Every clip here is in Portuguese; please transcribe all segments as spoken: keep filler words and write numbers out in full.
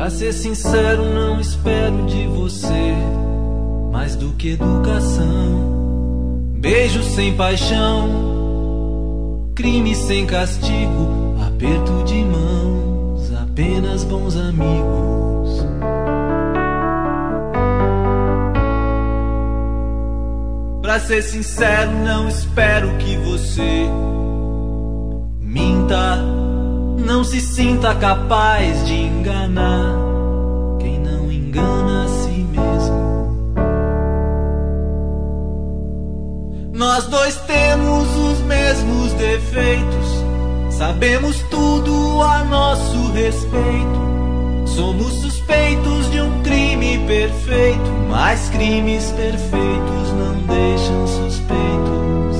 Pra ser sincero, não espero de você mais do que educação. Beijo sem paixão, crime sem castigo, aperto de mãos, apenas bons amigos. Pra ser sincero, não espero que você minta, não se sinta capaz de enganar quem não engana a si mesmo. Nós dois temos os mesmos defeitos, sabemos tudo a nosso respeito. Somos suspeitos de um crime perfeito, mas crimes perfeitos não deixam suspeitos.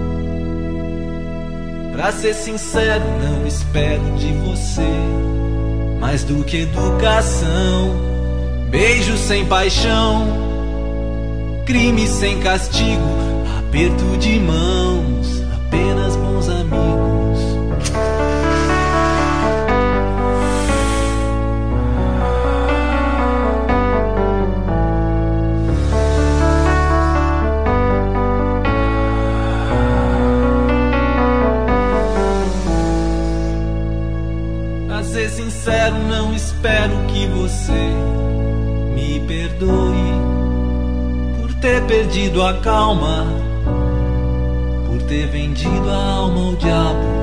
Pra ser sincero, não espero de você mais do que educação. Beijo sem paixão, crime sem castigo, aperto de mãos, apenas bons amigos. Pra ser sincero, não espero que você me perdoe por ter perdido a calma, por ter vendido a alma ao diabo.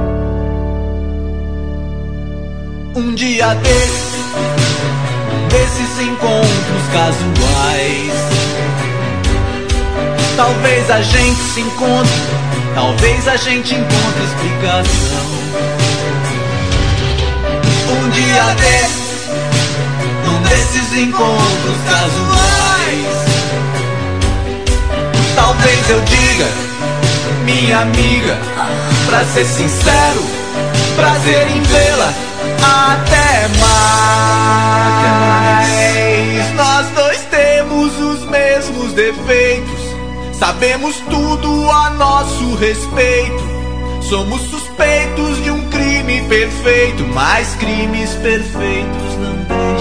Um dia desses, desses encontros casuais, talvez a gente se encontre, talvez a gente encontre explicação. Um dia desses, num desses encontros casuais, talvez eu diga, minha amiga, pra ser sincero, prazer em vê-la, até mais. Nós dois temos os mesmos defeitos, sabemos tudo a nosso respeito. Somos suspeitos de um crime perfeito, mas crimes perfeitos não deixam